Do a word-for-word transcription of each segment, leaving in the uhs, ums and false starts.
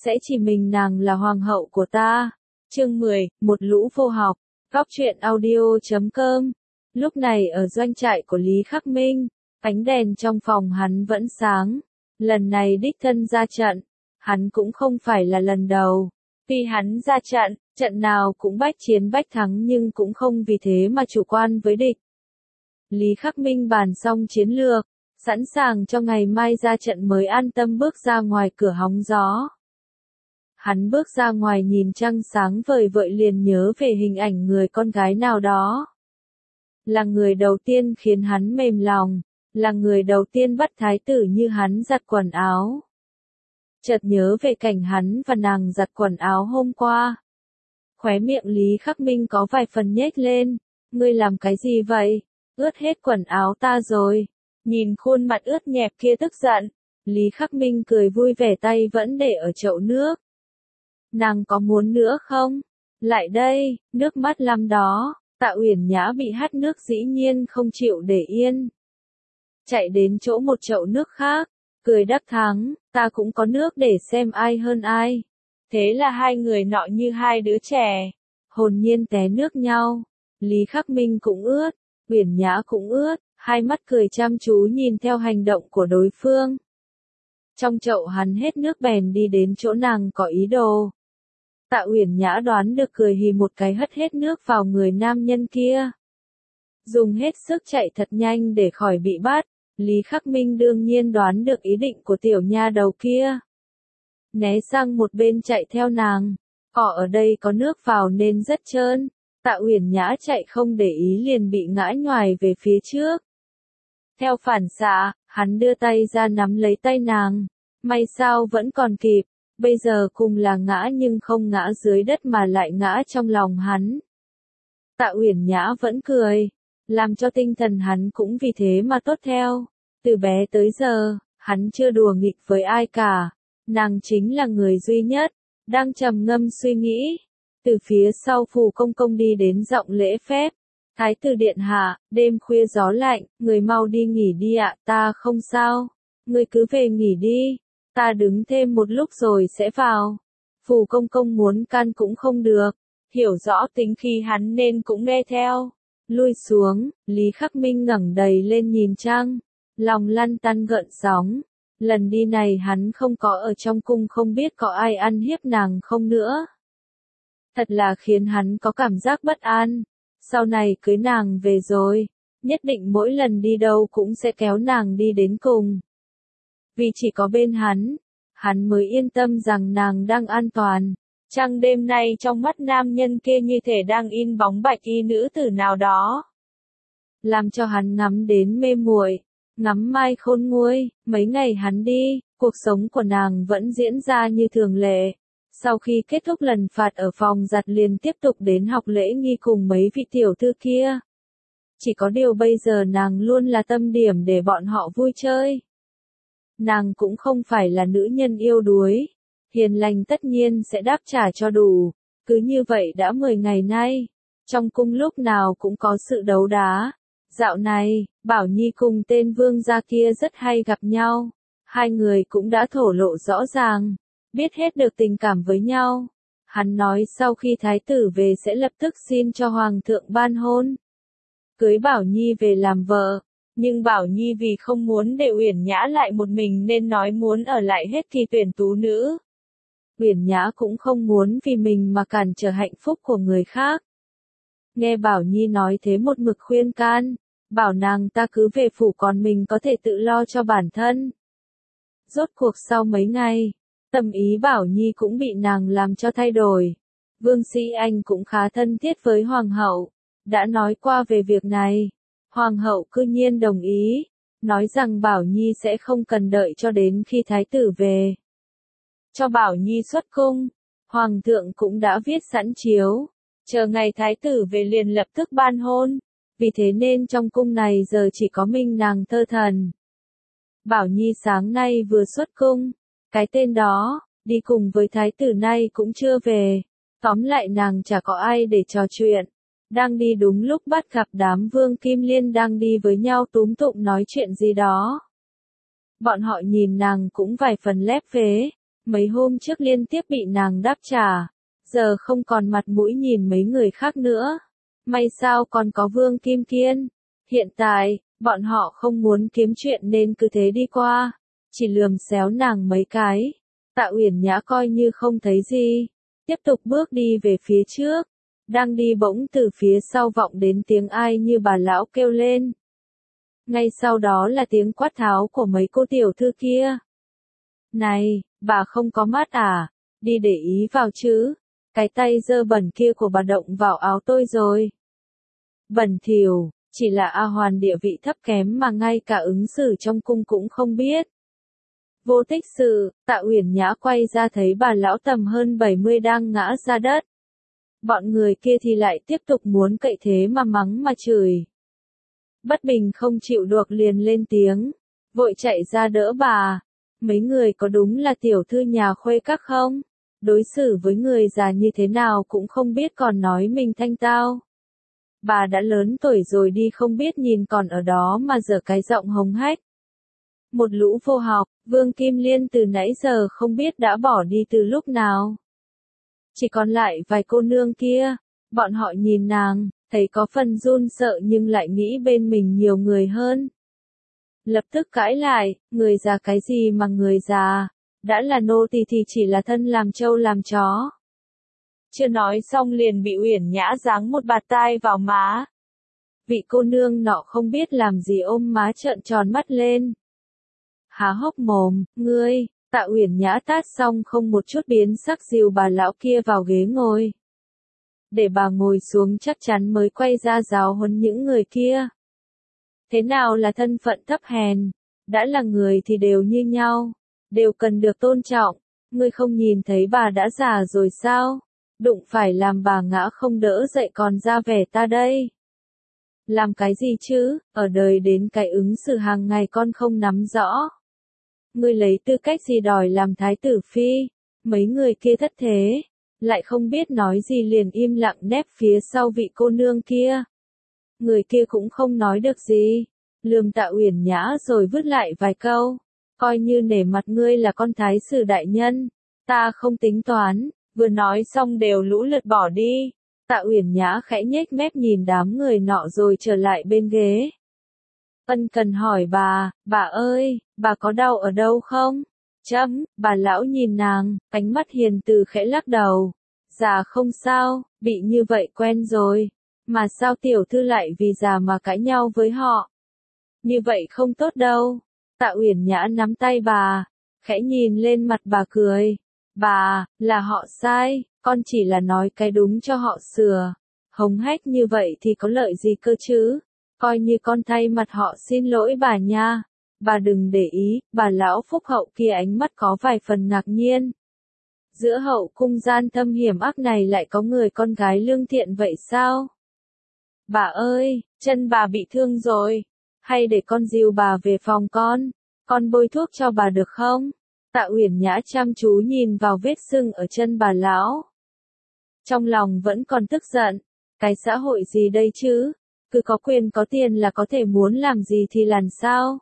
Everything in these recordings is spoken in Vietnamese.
sẽ chỉ mình nàng là hoàng hậu của ta. Chương mười, một lũ vô học. Góc truyện audio chấm com. Lúc này ở doanh trại của Lý Khắc Minh, ánh đèn trong phòng hắn vẫn sáng. Lần này đích thân ra trận, hắn cũng không phải là lần đầu. Tuy hắn ra trận, trận nào cũng bách chiến bách thắng nhưng cũng không vì thế mà chủ quan với địch. Lý Khắc Minh bàn xong chiến lược, sẵn sàng cho ngày mai ra trận mới an tâm bước ra ngoài cửa hóng gió. Hắn bước ra ngoài nhìn trăng sáng vời vợi liền nhớ về hình ảnh người con gái nào đó. Là người đầu tiên khiến hắn mềm lòng, là người đầu tiên bắt thái tử như hắn giặt quần áo. Chợt nhớ về cảnh hắn và nàng giặt quần áo hôm qua. Khóe miệng Lý Khắc Minh có vài phần nhếch lên, ngươi làm cái gì vậy? Ướt hết quần áo ta rồi. Nhìn khuôn mặt ướt nhẹp kia tức giận, Lý Khắc Minh cười vui vẻ tay vẫn để ở chậu nước. Nàng có muốn nữa không? Lại đây, nước mắt lắm đó. Tạ Uyển Nhã bị hắt nước dĩ nhiên không chịu để yên. Chạy đến chỗ một chậu nước khác, cười đắc thắng, ta cũng có nước để xem ai hơn ai. Thế là hai người nọ như hai đứa trẻ, hồn nhiên té nước nhau. Lý Khắc Minh cũng ướt, Uyển Nhã cũng ướt, hai mắt cười chăm chú nhìn theo hành động của đối phương. Trong chậu hắn hết nước bèn đi đến chỗ nàng có ý đồ. Tạ Uyển Nhã đoán được cười hì một cái hất hết nước vào người nam nhân kia. Dùng hết sức chạy thật nhanh để khỏi bị bắt, Lý Khắc Minh đương nhiên đoán được ý định của tiểu nha đầu kia. Né sang một bên chạy theo nàng, cỏ ở đây có nước vào nên rất trơn, Tạ Uyển Nhã chạy không để ý liền bị ngã nhoài về phía trước. Theo phản xạ, hắn đưa tay ra nắm lấy tay nàng, may sao vẫn còn kịp. Bây giờ cùng là ngã nhưng không ngã dưới đất mà lại ngã trong lòng hắn. Tạ Uyển Nhã vẫn cười, làm cho tinh thần hắn cũng vì thế mà tốt theo. Từ bé tới giờ, hắn chưa đùa nghịch với ai cả. Nàng chính là người duy nhất, đang trầm ngâm suy nghĩ. Từ phía sau Phù Công Công đi đến giọng lễ phép. Thái tử điện hạ, đêm khuya gió lạnh, người mau đi nghỉ đi ạ, ta không sao. Người cứ về nghỉ đi. Ta đứng thêm một lúc rồi sẽ vào. Phù Công Công muốn can cũng không được. Hiểu rõ tính khi hắn nên cũng nghe theo. Lui xuống, Lý Khắc Minh ngẩng đầy lên nhìn trăng. Lòng lăn tăn gợn sóng. Lần đi này hắn không có ở trong cung không biết có ai ăn hiếp nàng không nữa. Thật là khiến hắn có cảm giác bất an. Sau này cưới nàng về rồi, nhất định mỗi lần đi đâu cũng sẽ kéo nàng đi đến cùng. Vì chỉ có bên hắn, hắn mới yên tâm rằng nàng đang an toàn. Trăng đêm nay trong mắt nam nhân kia như thể đang in bóng bạch y nữ tử nào đó. Làm cho hắn ngắm đến mê muội, ngắm mai khôn nguôi, mấy ngày hắn đi, cuộc sống của nàng vẫn diễn ra như thường lệ. Sau khi kết thúc lần phạt ở phòng giặt liền tiếp tục đến học lễ nghi cùng mấy vị tiểu thư kia. Chỉ có điều bây giờ nàng luôn là tâm điểm để bọn họ vui chơi. Nàng cũng không phải là nữ nhân yêu đuối, hiền lành tất nhiên sẽ đáp trả cho đủ. Cứ như vậy đã mười ngày nay, trong cung lúc nào cũng có sự đấu đá. Dạo này, Bảo Nhi cùng tên vương gia kia rất hay gặp nhau, hai người cũng đã thổ lộ rõ ràng, biết hết được tình cảm với nhau. Hắn nói sau khi thái tử về sẽ lập tức xin cho hoàng thượng ban hôn, cưới Bảo Nhi về làm vợ. Nhưng Bảo Nhi vì không muốn để Uyển Nhã lại một mình nên nói muốn ở lại hết kỳ tuyển tú nữ. Uyển Nhã cũng không muốn vì mình mà cản trở hạnh phúc của người khác. Nghe Bảo Nhi nói thế một mực khuyên can, bảo nàng ta cứ về phủ còn mình có thể tự lo cho bản thân. Rốt cuộc sau mấy ngày, tâm ý Bảo Nhi cũng bị nàng làm cho thay đổi. Vương Sĩ Anh cũng khá thân thiết với Hoàng hậu, đã nói qua về việc này. Hoàng hậu cư nhiên đồng ý, nói rằng Bảo Nhi sẽ không cần đợi cho đến khi thái tử về. Cho Bảo Nhi xuất cung, Hoàng thượng cũng đã viết sẵn chiếu, chờ ngày thái tử về liền lập tức ban hôn, vì thế nên trong cung này giờ chỉ có mình nàng thơ thần. Bảo Nhi sáng nay vừa xuất cung, cái tên đó, đi cùng với thái tử nay cũng chưa về, tóm lại nàng chả có ai để trò chuyện. Đang đi đúng lúc bắt gặp đám Vương Kim Liên đang đi với nhau túm tụm nói chuyện gì đó. Bọn họ nhìn nàng cũng vài phần lép vế, Mấy hôm trước liên tiếp bị nàng đáp trả, giờ không còn mặt mũi nhìn mấy người khác nữa. May sao còn có Vương Kim Kiên. Hiện tại, bọn họ không muốn kiếm chuyện nên cứ thế đi qua, chỉ lườm xéo nàng mấy cái. Tạ Uyển Nhã coi như không thấy gì, tiếp tục bước đi về phía trước. Đang đi bỗng từ phía sau vọng đến tiếng ai như bà lão kêu lên. Ngay sau đó là tiếng quát tháo của mấy cô tiểu thư kia. Này, bà không có mắt à, đi để ý vào chứ, cái tay dơ bẩn kia của bà động vào áo tôi rồi. Bẩn thỉu, chỉ là A Hoàn địa vị thấp kém mà ngay cả ứng xử trong cung cũng không biết. Vô tích sự, Tạ Uyển Nhã quay ra thấy bà lão tầm hơn bảy mươi đang ngã ra đất. Bọn người kia thì lại tiếp tục muốn cậy thế mà mắng mà chửi. Bất bình không chịu được liền lên tiếng, vội chạy ra đỡ bà. Mấy người có đúng là tiểu thư nhà Khuê Các không? Đối xử với người già như thế nào cũng không biết còn nói mình thanh tao. Bà đã lớn tuổi rồi đi không biết nhìn còn ở đó mà giở cái giọng hống hách. Một lũ vô học, Vương Kim Liên từ nãy giờ không biết đã bỏ đi từ lúc nào. Chỉ còn lại vài cô nương kia, bọn họ nhìn nàng, thấy có phần run sợ nhưng lại nghĩ bên mình nhiều người hơn. Lập tức cãi lại, người già cái gì mà người già, đã là nô tỳ thì chỉ là thân làm trâu làm chó. Chưa nói xong liền bị Uyển Nhã giáng một bạt tai vào má. Vị cô nương nọ không biết làm gì ôm má trợn tròn mắt lên. Há hốc mồm, ngươi, Tạ Uyển Nhã tát xong không một chút biến sắc dìu bà lão kia vào ghế ngồi. Để bà ngồi xuống chắc chắn mới quay ra giáo huấn những người kia. Thế nào là thân phận thấp hèn, đã là người thì đều như nhau, đều cần được tôn trọng, ngươi không nhìn thấy bà đã già rồi sao, đụng phải làm bà ngã không đỡ dậy còn ra vẻ ta đây. Làm cái gì chứ, ở đời đến cái ứng xử hàng ngày con không nắm rõ. Ngươi lấy tư cách gì đòi làm thái tử phi, mấy người kia thất thế, lại không biết nói gì liền im lặng nép phía sau vị cô nương kia. Người kia cũng không nói được gì, lườm Tạ Uyển Nhã rồi vứt lại vài câu, coi như nể mặt ngươi là con thái sử đại nhân, ta không tính toán, vừa nói xong đều lũ lượt bỏ đi. Tạ Uyển Nhã khẽ nhếch mép nhìn đám người nọ rồi trở lại bên ghế. Ân cần hỏi bà, bà ơi, bà có đau ở đâu không? Chấm, bà lão nhìn nàng, ánh mắt hiền từ khẽ lắc đầu. Già không sao, bị như vậy quen rồi. Mà sao tiểu thư lại vì già mà cãi nhau với họ? Như vậy không tốt đâu. Tạ Uyển Nhã nắm tay bà, khẽ nhìn lên mặt bà cười. Bà, là họ sai, con chỉ là nói cái đúng cho họ sửa. Hống hách như vậy thì có lợi gì cơ chứ? Coi như con thay mặt họ xin lỗi bà nha. Bà đừng để ý, bà lão phúc hậu kia ánh mắt có vài phần ngạc nhiên. Giữa hậu cung gian thâm hiểm ác này lại có người con gái lương thiện vậy sao? Bà ơi, chân bà bị thương rồi. Hay để con dìu bà về phòng con, con bôi thuốc cho bà được không? Tạ Uyển Nhã chăm chú nhìn vào vết sưng ở chân bà lão. Trong lòng vẫn còn tức giận, cái xã hội gì đây chứ? Cứ có quyền có tiền là có thể muốn làm gì thì làm sao?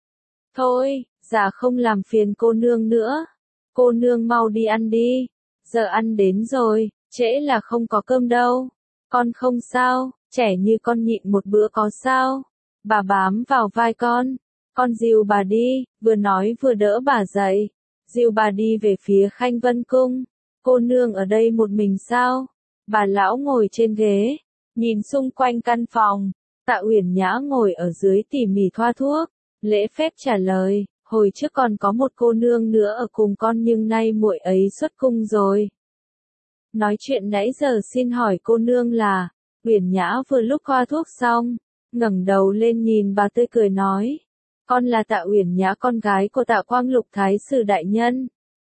Thôi, già không làm phiền cô nương nữa. Cô nương mau đi ăn đi. Giờ ăn đến rồi, trễ là không có cơm đâu. Con không sao, trẻ như con nhịn một bữa có sao? Bà bám vào vai con. Con dìu bà đi, vừa nói vừa đỡ bà dậy. Dìu bà đi về phía Khanh Vân Cung. Cô nương ở đây một mình sao? Bà lão ngồi trên ghế, nhìn xung quanh căn phòng. Tạ Uyển Nhã ngồi ở dưới tỉ mỉ thoa thuốc, lễ phép trả lời, hồi trước còn có một cô nương nữa ở cùng con nhưng nay muội ấy xuất cung rồi. Nói chuyện nãy giờ xin hỏi cô nương là, Uyển Nhã vừa lúc thoa thuốc xong, ngẩng đầu lên nhìn bà tươi cười nói, con là Tạ Uyển Nhã con gái của Tạ Quang Lục Thái sử đại nhân.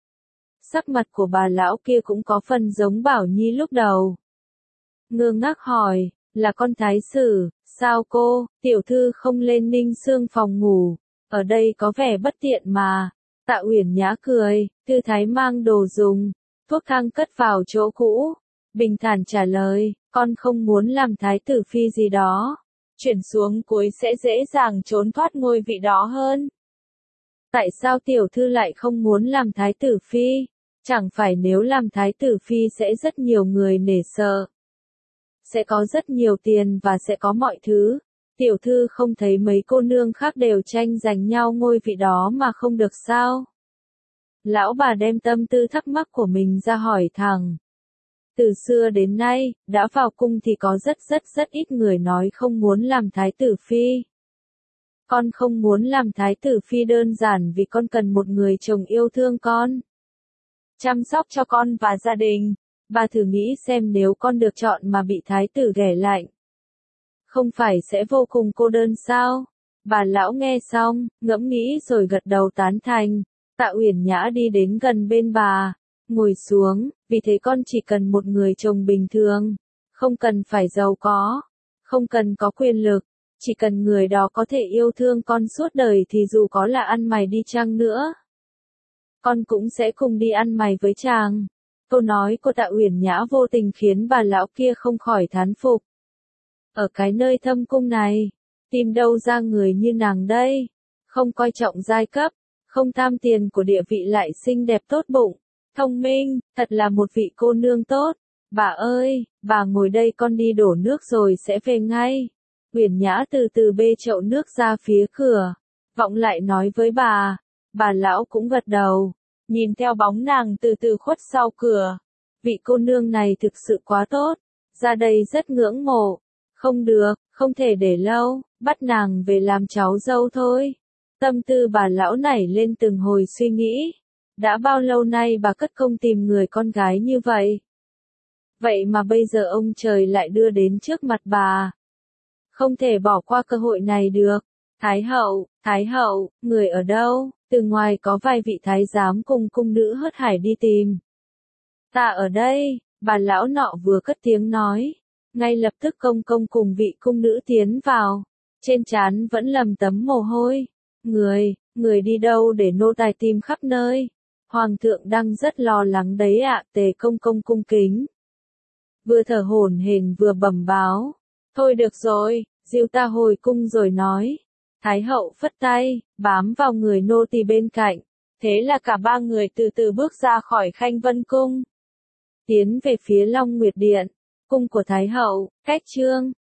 Sắc mặt của bà lão kia cũng có phần giống Bảo Nhi lúc đầu. Ngơ ngác hỏi, là con thái sử, sao cô, tiểu thư không lên Ninh Xương phòng ngủ, ở đây có vẻ bất tiện mà. Tạ Uyển Nhã cười, thư thái mang đồ dùng, thuốc thang cất vào chỗ cũ, bình thản trả lời, con không muốn làm thái tử phi gì đó, chuyển xuống cuối sẽ dễ dàng trốn thoát ngôi vị đó hơn. Tại sao tiểu thư lại không muốn làm thái tử phi? Chẳng phải nếu làm thái tử phi sẽ rất nhiều người nể sợ. Sẽ có rất nhiều tiền và sẽ có mọi thứ. Tiểu thư không thấy mấy cô nương khác đều tranh giành nhau ngôi vị đó mà không được sao? Lão bà đem tâm tư thắc mắc của mình ra hỏi thẳng. Từ xưa đến nay, đã vào cung thì có rất rất rất ít người nói không muốn làm thái tử phi. Con không muốn làm thái tử phi đơn giản vì con cần một người chồng yêu thương con, chăm sóc cho con và gia đình. Bà thử nghĩ xem nếu con được chọn mà bị thái tử ghẻ lạnh, không phải sẽ vô cùng cô đơn sao? Bà lão nghe xong, ngẫm nghĩ rồi gật đầu tán thành. Tạ Uyển Nhã đi đến gần bên bà, ngồi xuống, vì thế con chỉ cần một người chồng bình thường, không cần phải giàu có, không cần có quyền lực, chỉ cần người đó có thể yêu thương con suốt đời thì dù có là ăn mày đi chăng nữa, con cũng sẽ cùng đi ăn mày với chàng. Câu nói của Tạ Uyển Nhã vô tình khiến bà lão kia không khỏi thán phục. Ở cái nơi thâm cung này, tìm đâu ra người như nàng đây, không coi trọng giai cấp, không tham tiền của địa vị lại xinh đẹp tốt bụng, thông minh, thật là một vị cô nương tốt. Bà ơi, bà ngồi đây con đi đổ nước rồi sẽ về ngay. Uyển Nhã từ từ bê chậu nước ra phía cửa, vọng lại nói với bà. Bà lão cũng gật đầu, nhìn theo bóng nàng từ từ khuất sau cửa. Vị cô nương này thực sự quá tốt, ra đây rất ngưỡng mộ. Không được, không thể để lâu, bắt nàng về làm cháu dâu thôi. Tâm tư bà lão nảy lên từng hồi suy nghĩ. Đã bao lâu nay bà cất công tìm người con gái như vậy? Vậy mà bây giờ ông trời lại đưa đến trước mặt bà. Không thể bỏ qua cơ hội này được. Thái hậu, Thái hậu, người ở đâu? Từ ngoài có vài vị thái giám cùng cung nữ hớt hải đi tìm. Ta ở đây, bà lão nọ vừa cất tiếng nói. Ngay lập tức công công cùng vị cung nữ tiến vào. Trên trán vẫn lầm tấm mồ hôi. Người, người đi đâu để nô tài tìm khắp nơi? Hoàng thượng đang rất lo lắng đấy ạ. Tề công công cung kính. Vừa thở hổn hển vừa bẩm báo. Thôi được rồi, dìu ta hồi cung rồi nói. Thái hậu phất tay, bám vào người nô tỳ bên cạnh. Thế là cả ba người từ từ bước ra khỏi Khanh Vân Cung. Tiến về phía Long Nguyệt Điện, cung của Thái hậu, cách trương,